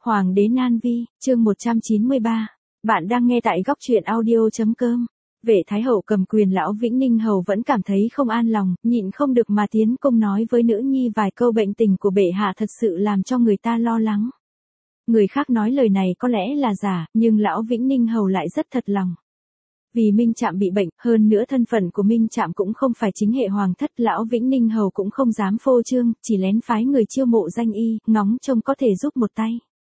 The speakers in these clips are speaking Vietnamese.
Hoàng đế Nan Vi, chương 193. Bạn đang nghe tại góc truyện audio.com. Vệ Thái Hậu cầm quyền lão Vĩnh Ninh Hầu vẫn cảm thấy không an lòng, nhịn không được mà tiến công nói với nữ nhi vài câu bệnh tình của bệ hạ thật sự làm cho người ta lo lắng. Người khác nói lời này có lẽ là giả, nhưng lão Vĩnh Ninh Hầu lại rất thật lòng. Vì Minh Trạm bị bệnh, hơn nữa thân phận của Minh Trạm cũng không phải chính hệ hoàng thất, lão Vĩnh Ninh Hầu cũng không dám phô trương, chỉ lén phái người chiêu mộ danh y, ngóng trông có thể giúp một tay.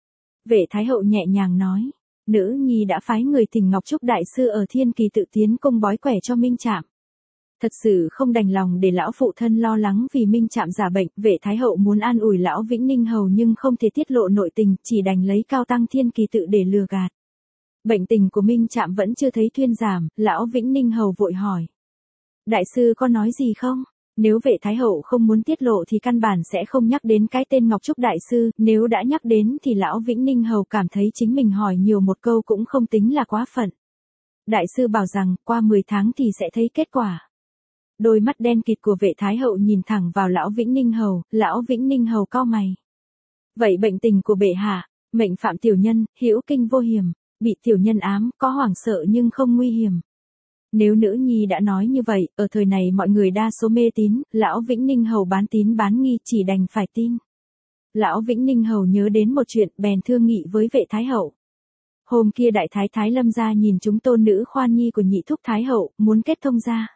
Vệ Thái Hậu nhẹ nhàng nói, nữ nhi đã phái người thỉnh Ngọc Trúc đại sư ở Thiên Kỳ tự tiến công bói quẻ cho Minh Trạm. Thật sự không đành lòng để lão phụ thân lo lắng vì Minh Trạm giả bệnh, Vệ Thái Hậu muốn an ủi lão Vĩnh Ninh Hầu nhưng không thể tiết lộ nội tình, chỉ đành lấy cao tăng Thiên Kỳ tự để lừa gạt. Bệnh tình của Minh Trạm vẫn chưa thấy thuyên giảm, lão Vĩnh Ninh Hầu vội hỏi. Đại sư có nói gì không? Nếu Vệ Thái Hậu không muốn tiết lộ thì căn bản sẽ không nhắc đến cái tên Ngọc Trúc đại sư, nếu đã nhắc đến thì lão Vĩnh Ninh Hầu cảm thấy chính mình hỏi nhiều một câu cũng không tính là quá phận. Đại sư bảo rằng qua 10 tháng thì sẽ thấy kết quả. Đôi mắt đen kịt của Vệ Thái Hậu nhìn thẳng vào lão Vĩnh Ninh Hầu, lão Vĩnh Ninh Hầu cau mày. Vậy bệnh tình của bệ hạ, mệnh phạm tiểu nhân, hữu kinh vô hiểm, bị tiểu nhân ám, có hoảng sợ nhưng không nguy hiểm. Nếu nữ nhi đã nói như vậy, ở thời này mọi người đa số mê tín, lão Vĩnh Ninh Hầu bán tín bán nghi chỉ đành phải tin. Lão Vĩnh Ninh Hầu nhớ đến một chuyện bèn thương nghị với Vệ Thái Hậu. Hôm kia đại thái thái Lâm gia nhìn chúng tôn nữ khoan nhi của nhị thúc Thái Hậu, muốn kết thông gia.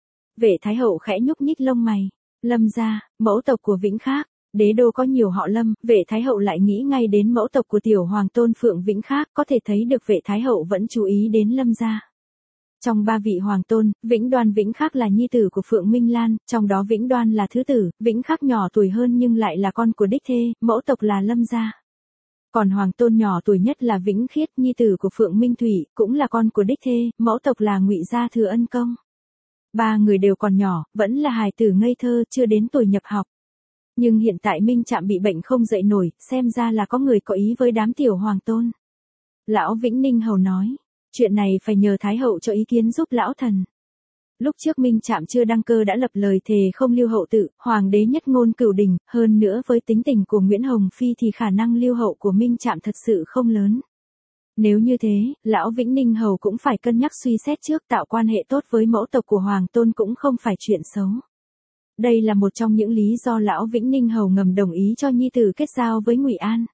Vệ Thái Hậu khẽ nhúc nhích lông mày. Lâm gia, mẫu tộc của Vĩnh Khác. Đế đô có nhiều họ Lâm, Vệ Thái Hậu lại nghĩ ngay đến mẫu tộc của tiểu hoàng tôn Phượng Vĩnh Khác, có thể thấy được Vệ Thái Hậu vẫn chú ý đến Lâm gia. Trong 3 vị hoàng tôn, Vĩnh Đoan Vĩnh Khác là nhi tử của Phượng Minh Lan, trong đó Vĩnh Đoan là thứ tử, Vĩnh Khác nhỏ tuổi hơn nhưng lại là con của đích thê, mẫu tộc là Lâm gia. Còn hoàng tôn nhỏ tuổi nhất là Vĩnh Khiết, nhi tử của Phượng Minh Thủy, cũng là con của đích thê, mẫu tộc là Ngụy gia Thừa Ân Công. 3 người đều còn nhỏ, vẫn là hài tử ngây thơ, chưa đến tuổi nhập học. Nhưng hiện tại Minh Trạm bị bệnh không dậy nổi, xem ra là có người có ý với đám tiểu hoàng tôn. Lão Vĩnh Ninh Hầu nói, chuyện này phải nhờ Thái Hậu cho ý kiến giúp lão thần. Lúc trước Minh Trạm chưa đăng cơ đã lập lời thề không lưu hậu tự, hoàng đế nhất ngôn cửu đình, hơn nữa với tính tình của Nguyễn Hồng Phi thì khả năng lưu hậu của Minh Trạm thật sự không lớn. Nếu như thế, lão Vĩnh Ninh Hầu cũng phải cân nhắc suy xét trước, tạo quan hệ tốt với mẫu tộc của hoàng tôn cũng không phải chuyện xấu. Đây là một trong những lý do lão Vĩnh Ninh Hầu ngầm đồng ý cho nhi tử kết giao với Ngụy An.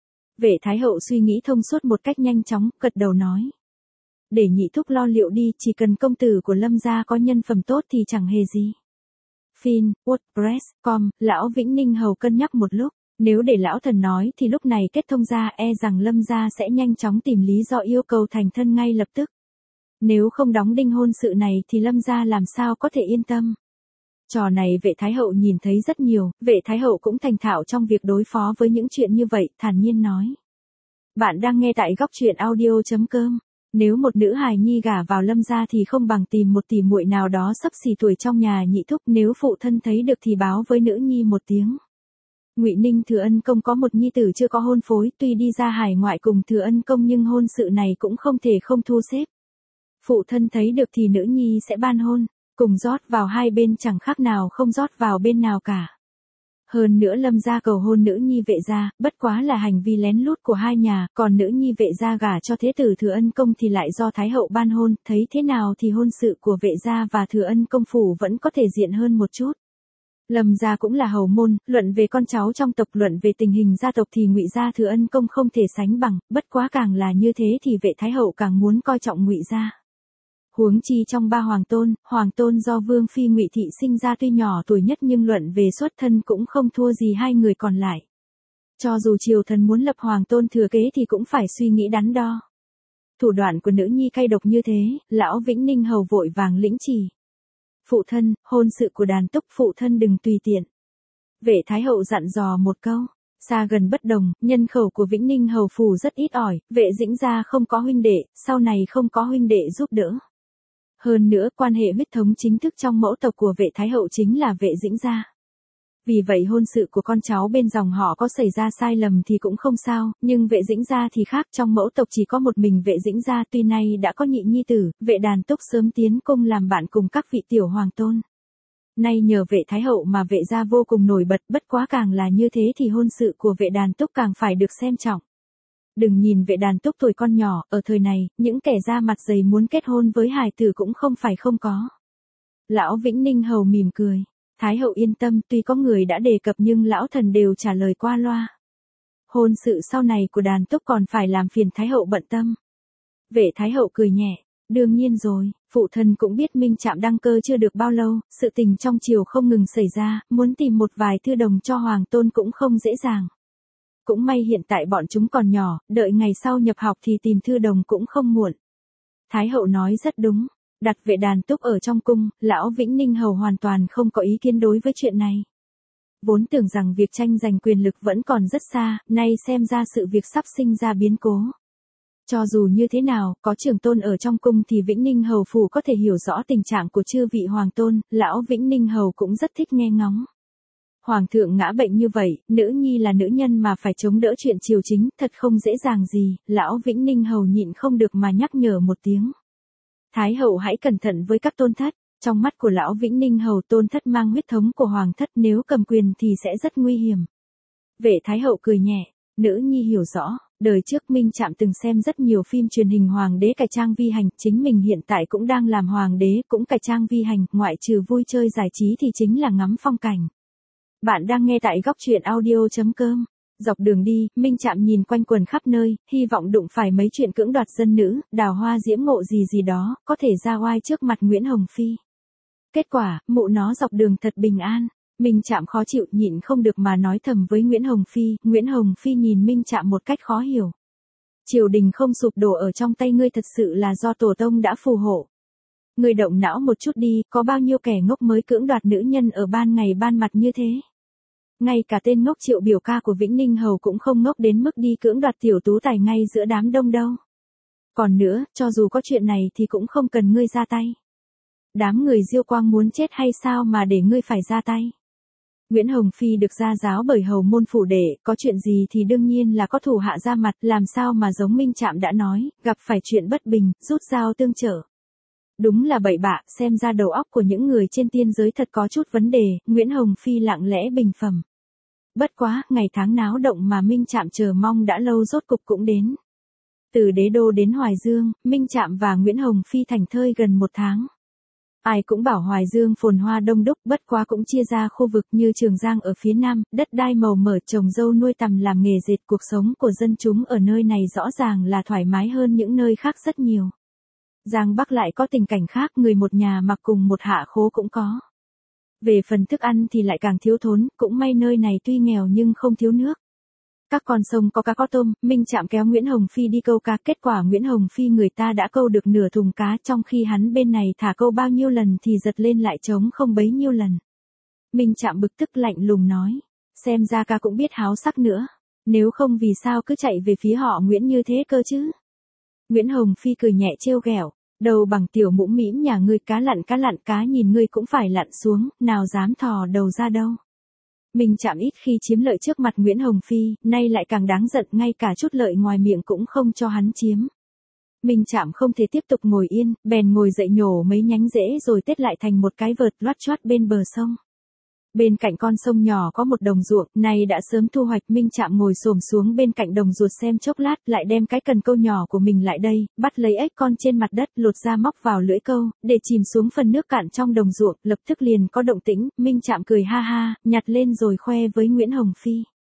Vệ Thái Hậu suy nghĩ thông suốt một cách nhanh chóng, gật đầu nói. Để nhị thúc lo liệu đi, chỉ cần công tử của Lâm gia có nhân phẩm tốt thì chẳng hề gì. Fin, WordPress.com, lão Vĩnh Ninh Hầu cân nhắc một lúc, nếu để lão thần nói thì lúc này kết thông gia e rằng Lâm gia sẽ nhanh chóng tìm lý do yêu cầu thành thân ngay lập tức. Nếu không đóng đinh hôn sự này thì Lâm gia làm sao có thể yên tâm. Trò này Vệ Thái Hậu nhìn thấy rất nhiều, Vệ Thái Hậu cũng thành thạo trong việc đối phó với những chuyện như vậy, thản nhiên nói. Bạn đang nghe tại góc truyện audio.com. Nếu một nữ hài nhi gả vào Lâm gia thì không bằng tìm một tỷ muội nào đó xấp xỉ tuổi trong nhà nhị thúc, nếu phụ thân thấy được thì báo với nữ nhi một tiếng. Ngụy Ninh Thừa Ân Công có một nhi tử chưa có hôn phối, tuy đi ra hải ngoại cùng Thừa Ân Công nhưng hôn sự này cũng không thể không thu xếp. Phụ thân thấy được thì nữ nhi sẽ ban hôn, cùng rót vào hai bên chẳng khác nào không rót vào bên nào cả. Hơn nữa Lâm gia cầu hôn nữ nhi Vệ gia, bất quá là hành vi lén lút của hai nhà, còn nữ nhi Vệ gia gả cho thế tử Thừa Ân Công thì lại do Thái Hậu ban hôn, thấy thế nào thì hôn sự của Vệ gia và Thừa Ân Công phủ vẫn có thể diện hơn một chút. Lâm gia cũng là hầu môn, luận về con cháu trong tộc, luận về tình hình gia tộc thì Ngụy gia Thừa Ân Công không thể sánh bằng, bất quá càng là như thế thì Vệ Thái Hậu càng muốn coi trọng Ngụy gia. Huống chi trong 3 hoàng tôn do Vương Phi Ngụy Thị sinh ra tuy nhỏ tuổi nhất nhưng luận về xuất thân cũng không thua gì hai người còn lại. Cho dù triều thần muốn lập hoàng tôn thừa kế thì cũng phải suy nghĩ đắn đo. Thủ đoạn của nữ nhi cay độc như thế, lão Vĩnh Ninh Hầu vội vàng lĩnh chỉ. Phụ thân, hôn sự của đàn túc phụ thân đừng tùy tiện. Vệ Thái Hậu dặn dò một câu. Xa gần bất đồng, nhân khẩu của Vĩnh Ninh Hầu phủ rất ít ỏi, Vệ Dĩnh gia không có huynh đệ, sau này không có huynh đệ giúp đỡ. Hơn nữa, quan hệ huyết thống chính thức trong mẫu tộc của Vệ Thái Hậu chính là Vệ Dĩnh gia. Vì vậy hôn sự của con cháu bên dòng họ có xảy ra sai lầm thì cũng không sao, nhưng Vệ Dĩnh gia thì khác, trong mẫu tộc chỉ có một mình Vệ Dĩnh gia, tuy nay đã có nhị nhi tử, Vệ Đàn Túc sớm tiến cung làm bạn cùng các vị tiểu hoàng tôn. Nay nhờ Vệ Thái Hậu mà Vệ gia vô cùng nổi bật, bất quá càng là như thế thì hôn sự của Vệ Đàn Túc càng phải được xem trọng. Đừng nhìn Vệ Đàn Túc tuổi con nhỏ, ở thời này, những kẻ da mặt dày muốn kết hôn với hài tử cũng không phải không có. Lão Vĩnh Ninh Hầu mỉm cười. Thái hậu yên tâm, tuy có người đã đề cập nhưng lão thần đều trả lời qua loa. Hôn sự sau này của Đàn Túc còn phải làm phiền Thái hậu bận tâm. Vệ Thái hậu cười nhẹ. Đương nhiên rồi, phụ thân cũng biết Minh Trạm đăng cơ chưa được bao lâu, sự tình trong triều không ngừng xảy ra, muốn tìm một vài thư đồng cho hoàng tôn cũng không dễ dàng. Cũng may hiện tại bọn chúng còn nhỏ, đợi ngày sau nhập học thì tìm thư đồng cũng không muộn. Thái hậu nói rất đúng, đặt Vệ Đàn Túc ở trong cung, lão Vĩnh Ninh Hầu hoàn toàn không có ý kiến đối với chuyện này. Vốn tưởng rằng việc tranh giành quyền lực vẫn còn rất xa, nay xem ra sự việc sắp sinh ra biến cố. Cho dù như thế nào, có trưởng tôn ở trong cung thì Vĩnh Ninh Hầu phủ có thể hiểu rõ tình trạng của chư vị hoàng tôn, lão Vĩnh Ninh Hầu cũng rất thích nghe ngóng. Hoàng thượng ngã bệnh như vậy, nữ nhi là nữ nhân mà phải chống đỡ chuyện triều chính, thật không dễ dàng gì, lão Vĩnh Ninh Hầu nhịn không được mà nhắc nhở một tiếng. Thái hậu hãy cẩn thận với các tôn thất, trong mắt của lão Vĩnh Ninh Hầu tôn thất mang huyết thống của hoàng thất nếu cầm quyền thì sẽ rất nguy hiểm. Vệ Thái hậu cười nhẹ, nữ nhi hiểu rõ. Đời trước Minh Trạm từng xem rất nhiều phim truyền hình hoàng đế cải trang vi hành, chính mình hiện tại cũng đang làm hoàng đế, cũng cải trang vi hành, ngoại trừ vui chơi giải trí thì chính là ngắm phong cảnh. Bạn đang nghe tại góc truyện audio.com. Dọc đường đi, Minh Trạm nhìn quanh quần khắp nơi, hy vọng đụng phải mấy chuyện cưỡng đoạt dân nữ, đào hoa diễm ngộ gì đó, có thể ra oai trước mặt Nguyễn Hồng Phi. Kết quả, mụ nó dọc đường thật bình an. Minh Trạm khó chịu nhịn không được mà nói thầm với Nguyễn Hồng Phi nhìn Minh Trạm một cách khó hiểu. Triều đình không sụp đổ ở trong tay ngươi thật sự là do tổ tông đã phù hộ. Ngươi động não một chút đi, có bao nhiêu kẻ ngốc mới cưỡng đoạt nữ nhân ở ban ngày ban mặt như thế. Ngay cả tên ngốc Triệu biểu ca của Vĩnh Ninh Hầu cũng không ngốc đến mức đi cưỡng đoạt tiểu tú tài ngay giữa đám đông đâu. Còn nữa, cho dù có chuyện này thì cũng không cần ngươi ra tay. Đám người Diêu Quang muốn chết hay sao mà để ngươi phải ra tay. Nguyễn Hồng Phi được gia giáo bởi hầu môn phủ đệ, có chuyện gì thì đương nhiên là có thủ hạ ra mặt, làm sao mà giống Minh Trạm đã nói, gặp phải chuyện bất bình, rút dao tương trợ. Đúng là bậy bạ, xem ra đầu óc của những người trên tiên giới thật có chút vấn đề, Nguyễn Hồng Phi lặng lẽ bình phẩm. Bất quá, ngày tháng náo động mà Minh Trạm chờ mong đã lâu rốt cục cũng đến. Từ Đế Đô đến Hoài Dương, Minh Trạm và Nguyễn Hồng Phi thành thơi gần 1 tháng. Ai cũng bảo Hoài Dương phồn hoa đông đúc, bất quá cũng chia ra khu vực như Trường Giang ở phía nam, đất đai màu mỡ, trồng dâu nuôi tằm làm nghề dệt, cuộc sống của dân chúng ở nơi này rõ ràng là thoải mái hơn những nơi khác rất nhiều. Giang Bắc lại có tình cảnh khác, người một nhà mặc cùng một hạ khố cũng có. Về phần thức ăn thì lại càng thiếu thốn, cũng may nơi này tuy nghèo nhưng không thiếu nước. Các con sông có cá có tôm, Minh Trạm kéo Nguyễn Hồng Phi đi câu cá, kết quả Nguyễn Hồng Phi người ta đã câu được nửa thùng cá, trong khi hắn bên này thả câu bao nhiêu lần thì giật lên lại trống không bấy nhiêu lần. Minh Trạm bực tức lạnh lùng nói, xem ra ca cũng biết háo sắc nữa, nếu không vì sao cứ chạy về phía họ Nguyễn như thế cơ chứ. Nguyễn Hồng Phi cười nhẹ trêu ghẹo, đầu bằng tiểu mũm mĩm nhà ngươi, cá lặn cá nhìn ngươi cũng phải lặn xuống, nào dám thò đầu ra đâu. Minh Trạm ít khi chiếm lợi trước mặt Nguyễn Hồng Phi, nay lại càng đáng giận, ngay cả chút lợi ngoài miệng cũng không cho hắn chiếm. Minh Trạm không thể tiếp tục ngồi yên, bèn ngồi dậy nhổ mấy nhánh rễ rồi tết lại thành một cái vợt loắt choắt bên bờ sông. Bên cạnh con sông nhỏ có một đồng ruộng, này đã sớm thu hoạch. Minh Trạm ngồi xổm xuống bên cạnh đồng ruột xem chốc lát, lại đem cái cần câu nhỏ của mình lại đây, bắt lấy ếch con trên mặt đất, lột ra móc vào lưỡi câu, để chìm xuống phần nước cạn trong đồng ruộng, lập tức liền có động tĩnh. Minh Trạm cười ha ha, nhặt lên rồi khoe với Nguyễn Hồng Phi.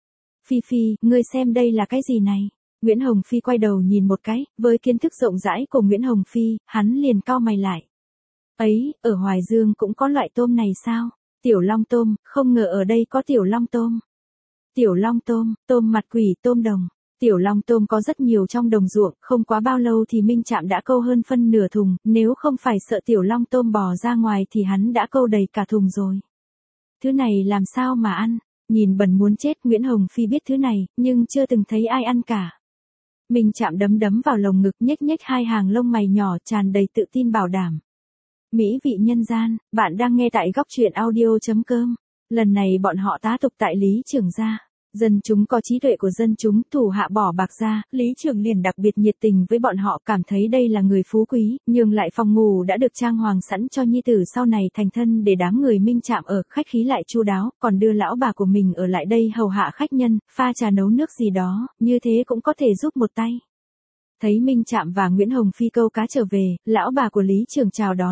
Phi, ngươi xem đây là cái gì này? Nguyễn Hồng Phi quay đầu nhìn một cái, với kiến thức rộng rãi của Nguyễn Hồng Phi, hắn liền cau mày lại. Ấy, ở Hoài Dương cũng có loại tôm này sao? Tiểu long tôm, không ngờ ở đây có tiểu long tôm. Tiểu long tôm, tôm mặt quỷ, tôm đồng. Tiểu long tôm có rất nhiều trong đồng ruộng, không quá bao lâu thì Minh Trạm đã câu hơn phân nửa thùng, nếu không phải sợ tiểu long tôm bò ra ngoài thì hắn đã câu đầy cả thùng rồi. Thứ này làm sao mà ăn, nhìn bẩn muốn chết. Nguyễn Hồng Phi biết thứ này, nhưng chưa từng thấy ai ăn cả. Minh Trạm đấm vào lồng ngực, nhếch hai hàng lông mày nhỏ, tràn đầy tự tin bảo đảm. Mỹ vị nhân gian, bạn đang nghe tại góc truyện audio.com. Lần này bọn họ tá tục tại Lý Trường gia. Dân chúng có trí tuệ của dân chúng, thủ hạ bỏ bạc ra, Lý Trường liền đặc biệt nhiệt tình với bọn họ, cảm thấy đây là người phú quý, nhường lại phòng ngủ đã được trang hoàng sẵn cho nhi tử sau này thành thân để đám người Minh Trạm ở, khách khí lại chu đáo, còn đưa lão bà của mình ở lại đây hầu hạ khách nhân, pha trà nấu nước gì đó, như thế cũng có thể giúp một tay. Thấy Minh Trạm và Nguyễn Hồng Phi câu cá trở về, lão bà của Lý Trường chào đón,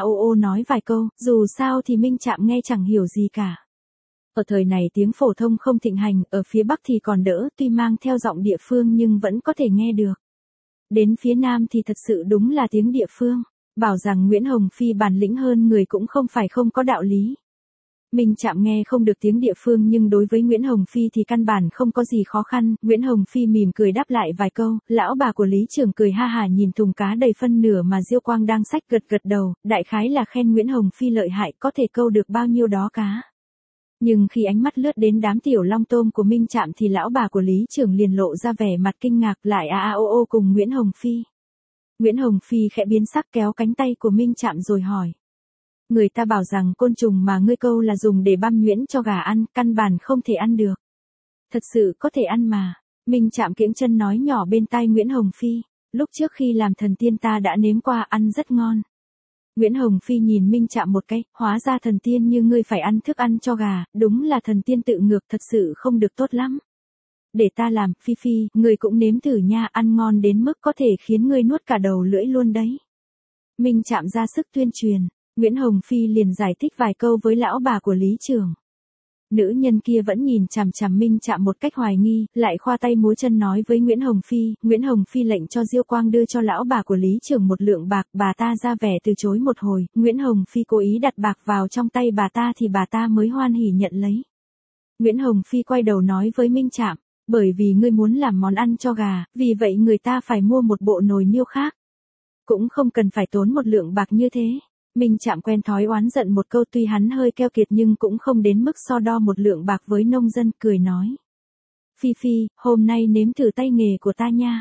nói vài câu, dù sao thì Minh Trạm nghe chẳng hiểu gì cả. Ở thời này tiếng phổ thông không thịnh hành, ở phía Bắc thì còn đỡ, tuy mang theo giọng địa phương nhưng vẫn có thể nghe được. Đến phía Nam thì thật sự đúng là tiếng địa phương, bảo rằng Nguyễn Hồng Phi bản lĩnh hơn người cũng không phải không có đạo lý. Minh Trạm nghe không được tiếng địa phương nhưng đối với Nguyễn Hồng Phi thì căn bản không có gì khó khăn, Nguyễn Hồng Phi mỉm cười đáp lại vài câu, lão bà của Lý Trường cười ha hả nhìn thùng cá đầy phân nửa mà Diêu Quang đang xách gật gật đầu, đại khái là khen Nguyễn Hồng Phi lợi hại có thể câu được bao nhiêu đó cá. Nhưng khi ánh mắt lướt đến đám tiểu long tôm của Minh Trạm thì lão bà của Lý Trường liền lộ ra vẻ mặt kinh ngạc lại cùng Nguyễn Hồng Phi. Nguyễn Hồng Phi khẽ biến sắc kéo cánh tay của Minh Trạm rồi hỏi. Người ta bảo rằng côn trùng mà ngươi câu là dùng để băm nhuyễn cho gà ăn, căn bản không thể ăn được. Thật sự có thể ăn mà. Minh Trạm kiễng chân nói nhỏ bên tai Nguyễn Hồng Phi. Lúc trước khi làm thần tiên ta đã nếm qua, ăn rất ngon. Nguyễn Hồng Phi nhìn Minh Trạm một cái, hóa ra thần tiên như ngươi phải ăn thức ăn cho gà, đúng là thần tiên tự ngược, thật sự không được tốt lắm. Để ta làm, Phi Phi, ngươi cũng nếm thử nha, ăn ngon đến mức có thể khiến ngươi nuốt cả đầu lưỡi luôn đấy. Minh Trạm ra sức tuyên truyền, Nguyễn Hồng Phi liền giải thích vài câu với lão bà của Lý Trường. Nữ nhân kia vẫn nhìn chằm chằm Minh Trạm một cách hoài nghi, lại khoa tay múa chân nói với Nguyễn Hồng Phi lệnh cho Diêu Quang đưa cho lão bà của Lý Trường một lượng bạc, bà ta ra vẻ từ chối một hồi, Nguyễn Hồng Phi cố ý đặt bạc vào trong tay bà ta thì bà ta mới hoan hỉ nhận lấy. Nguyễn Hồng Phi quay đầu nói với Minh Trạm, bởi vì ngươi muốn làm món ăn cho gà, vì vậy người ta phải mua một bộ nồi niêu khác. Cũng không cần phải tốn một lượng bạc như thế. Minh Trạm quen thói oán giận một câu, tuy hắn hơi keo kiệt nhưng cũng không đến mức so đo một lượng bạc với nông dân, cười nói. Phi Phi, hôm nay nếm thử tay nghề của ta nha.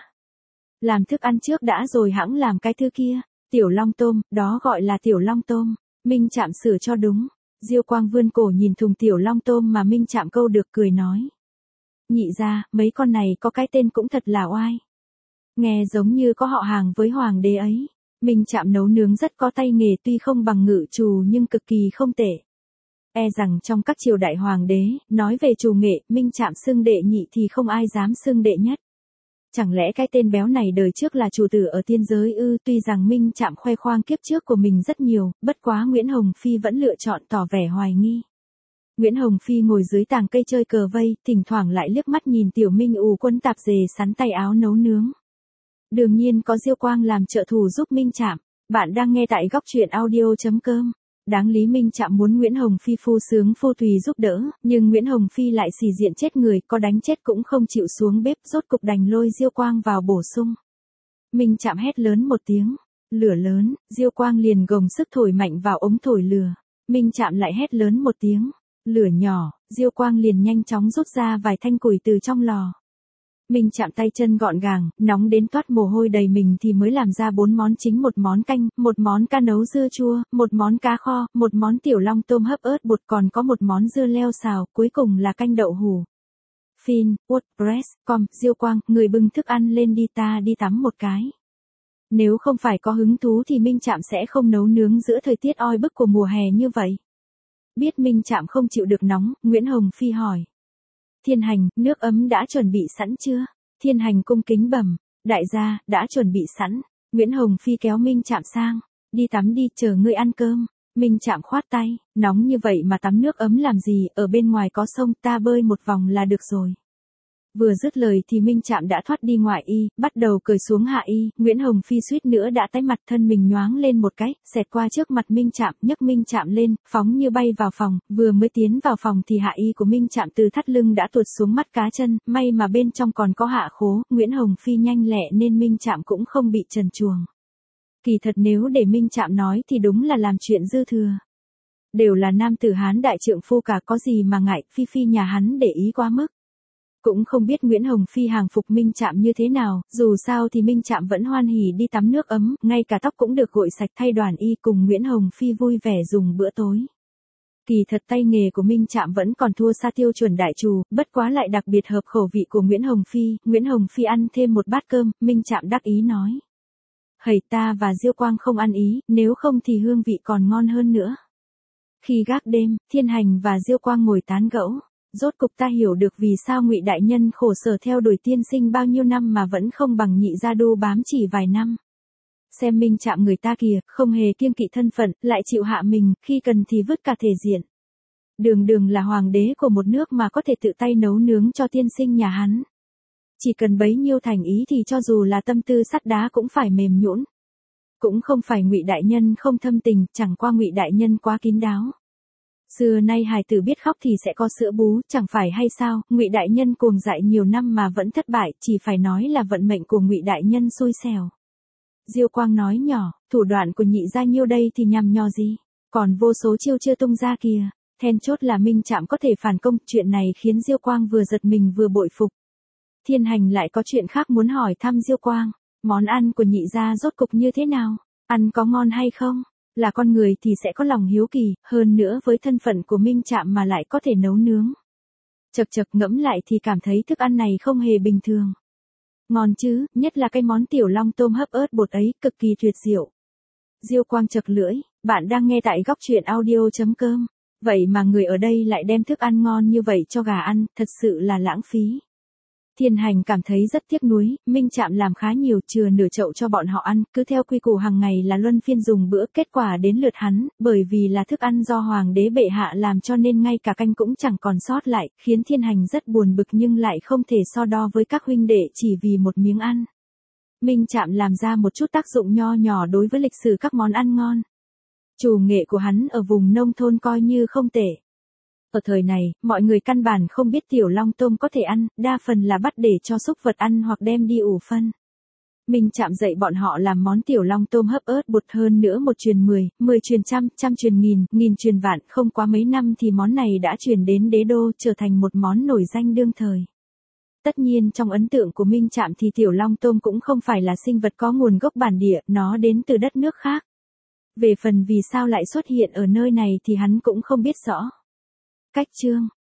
Làm thức ăn trước đã rồi hẵng làm cái thứ kia. Tiểu long tôm, đó gọi là tiểu long tôm. Minh Trạm sửa cho đúng. Diêu Quang vươn cổ nhìn thùng tiểu long tôm mà Minh Trạm câu được, cười nói. Nhị ra, mấy con này có cái tên cũng thật là oai. Nghe giống như có họ hàng với hoàng đế ấy. Minh Trạm nấu nướng rất có tay nghề, tuy không bằng ngự trù nhưng cực kỳ không tệ. E rằng trong các triều đại hoàng đế, nói về trù nghệ, Minh Trạm xưng đệ nhị thì không ai dám xưng đệ nhất. Chẳng lẽ cái tên béo này đời trước là chủ tử ở tiên giới ư? Tuy rằng Minh Trạm khoe khoang kiếp trước của mình rất nhiều, bất quá Nguyễn Hồng Phi vẫn lựa chọn tỏ vẻ hoài nghi. Nguyễn Hồng Phi ngồi dưới tàng cây chơi cờ vây, thỉnh thoảng lại liếc mắt nhìn Tiểu Minh ù quân tạp dề sắn tay áo nấu nướng. Đương nhiên có Diêu Quang làm trợ thủ giúp Minh Trạm. Bạn đang nghe tại góc truyện audio.com. Đáng lý Minh Trạm muốn Nguyễn Hồng Phi phu sướng phu tùy giúp đỡ, nhưng Nguyễn Hồng Phi lại xì diện chết người, có đánh chết cũng không chịu xuống bếp, rốt cục đành lôi Diêu Quang vào bổ sung. Minh Trạm hét lớn một tiếng, lửa lớn, Diêu Quang liền gồng sức thổi mạnh vào ống thổi lửa. Minh Trạm lại hét lớn một tiếng, lửa nhỏ, Diêu Quang liền nhanh chóng rút ra vài thanh củi từ trong lò. Minh Trạm tay chân gọn gàng, nóng đến toát mồ hôi đầy mình thì mới làm ra 4 món chính, một món canh, một món cá nấu dưa chua, một món cá kho, một món tiểu long tôm hấp ớt bột, còn có một món dưa leo xào, cuối cùng là canh đậu hủ. Fin, WordPress.com, Diêu Quang, người bưng thức ăn lên đi, ta đi tắm một cái. Nếu không phải có hứng thú thì Minh Trạm sẽ không nấu nướng giữa thời tiết oi bức của mùa hè như vậy. Biết Minh Trạm không chịu được nóng, Nguyễn Hồng Phi hỏi. Thiên Hành, nước ấm đã chuẩn bị sẵn chưa? Thiên Hành cung kính bẩm, đại gia, đã chuẩn bị sẵn. Nguyễn Hồng Phi kéo Minh Trạm sang, đi tắm đi, chờ ngươi ăn cơm. Minh Trạm khoát tay, nóng như vậy mà tắm nước ấm làm gì, ở bên ngoài có sông, ta bơi một vòng là được rồi. Vừa dứt lời thì Minh Trạm đã thoát đi ngoại y, bắt đầu cởi xuống hạ y, Nguyễn Hồng Phi suýt nữa đã tái mặt, thân mình nhoáng lên một cái, xẹt qua trước mặt Minh Trạm, nhấc Minh Trạm lên, phóng như bay vào phòng, vừa mới tiến vào phòng thì hạ y của Minh Trạm từ thắt lưng đã tuột xuống mắt cá chân, may mà bên trong còn có hạ khố, Nguyễn Hồng Phi nhanh lẹ nên Minh Trạm cũng không bị trần truồng. Kỳ thật nếu để Minh Trạm nói thì đúng là làm chuyện dư thừa. Đều là nam tử Hán đại trượng phu cả, có gì mà ngại, Phi Phi nhà hắn để ý quá mức. Cũng không biết Nguyễn Hồng Phi hàng phục Minh Trạm như thế nào, dù sao thì Minh Trạm vẫn hoan hỉ đi tắm nước ấm, ngay cả tóc cũng được gội sạch thay đoàn y, cùng Nguyễn Hồng Phi vui vẻ dùng bữa tối. Kỳ thật tay nghề của Minh Trạm vẫn còn thua xa tiêu chuẩn đại trù, bất quá lại đặc biệt hợp khẩu vị của Nguyễn Hồng Phi. Nguyễn Hồng Phi ăn thêm một bát cơm, Minh Trạm đắc ý nói. Hầy ta và Diêu Quang không ăn ý, nếu không thì hương vị còn ngon hơn nữa. Khi gác đêm, Thiên Hành và Diêu Quang ngồi tán gẫu. Rốt cục ta hiểu được vì sao Ngụy đại nhân khổ sở theo đuổi tiên sinh bao nhiêu năm mà vẫn không bằng Nhị gia đô bám chỉ vài năm. Xem Minh Trạm người ta kìa, không hề kiêng kỵ thân phận, lại chịu hạ mình, khi cần thì vứt cả thể diện. Đường đường là hoàng đế của một nước mà có thể tự tay nấu nướng cho tiên sinh nhà hắn. Chỉ cần bấy nhiêu thành ý thì cho dù là tâm tư sắt đá cũng phải mềm nhũn. Cũng không phải Ngụy đại nhân không thâm tình, chẳng qua Ngụy đại nhân quá kín đáo. Xưa nay hài tử biết khóc thì sẽ có sữa bú, chẳng phải hay sao? Ngụy đại nhân cuồng dại nhiều năm mà vẫn thất bại, chỉ phải nói là vận mệnh của Ngụy đại nhân xui xẻo. Diêu Quang nói nhỏ, thủ đoạn của Nhị gia nhiêu đây thì nhằm nhò gì, còn vô số chiêu chưa tung ra kìa. Then chốt là Minh Trạm có thể phản công, chuyện này khiến Diêu Quang vừa giật mình vừa bội phục. Thiên Hành lại có chuyện khác muốn hỏi thăm Diêu Quang, món ăn của Nhị gia rốt cục như thế nào, ăn có ngon hay không? Là con người thì sẽ có lòng hiếu kỳ, hơn nữa với thân phận của Minh Trạm mà lại có thể nấu nướng. Chậc chậc ngẫm lại thì cảm thấy thức ăn này không hề bình thường. Ngon chứ, nhất là cái món tiểu long tôm hấp ớt bột ấy, cực kỳ tuyệt diệu. Diêu Quang chậc lưỡi, bạn đang nghe tại góc truyện audio.com. Vậy mà người ở đây lại đem thức ăn ngon như vậy cho gà ăn, thật sự là lãng phí. Thiên Hành cảm thấy rất tiếc nuối, Minh Trạm làm khá nhiều, chừa nửa chậu cho bọn họ ăn, cứ theo quy củ hàng ngày là luân phiên dùng bữa, kết quả đến lượt hắn, bởi vì là thức ăn do hoàng đế bệ hạ làm cho nên ngay cả canh cũng chẳng còn sót lại, khiến Thiên Hành rất buồn bực nhưng lại không thể so đo với các huynh đệ chỉ vì một miếng ăn. Minh Trạm làm ra một chút tác dụng nho nhỏ đối với lịch sử các món ăn ngon. Chủ nghệ của hắn ở vùng nông thôn coi như không tệ. Ở thời này, mọi người căn bản không biết tiểu long tôm có thể ăn, đa phần là bắt để cho súc vật ăn hoặc đem đi ủ phân. Minh Trạm dạy bọn họ làm món tiểu long tôm hấp ớt bột, hơn nữa một truyền 10, 10 truyền trăm, trăm truyền nghìn, nghìn truyền vạn, không quá mấy năm thì món này đã truyền đến đế đô, trở thành một món nổi danh đương thời. Tất nhiên trong ấn tượng của Minh Trạm thì tiểu long tôm cũng không phải là sinh vật có nguồn gốc bản địa, nó đến từ đất nước khác. Về phần vì sao lại xuất hiện ở nơi này thì hắn cũng không biết rõ. Cách chương